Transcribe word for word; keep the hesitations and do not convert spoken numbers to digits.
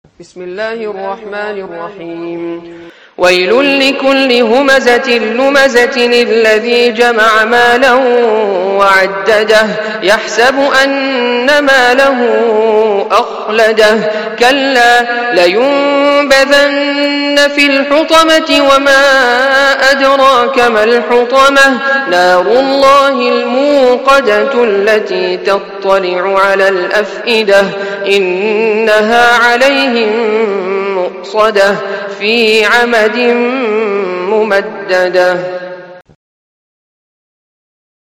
بسم الله الرحمن الرحيم ويل لكل همزة لمزة الذي جمع مالا وعدده يحسب أن ماله أخلده كلا لينبذن في الحطمة وما أدراك ما الحطمة نار الله الموقدة التي تطلع على الأفئدة إنها عليهم مؤصدة في عمد ممددة.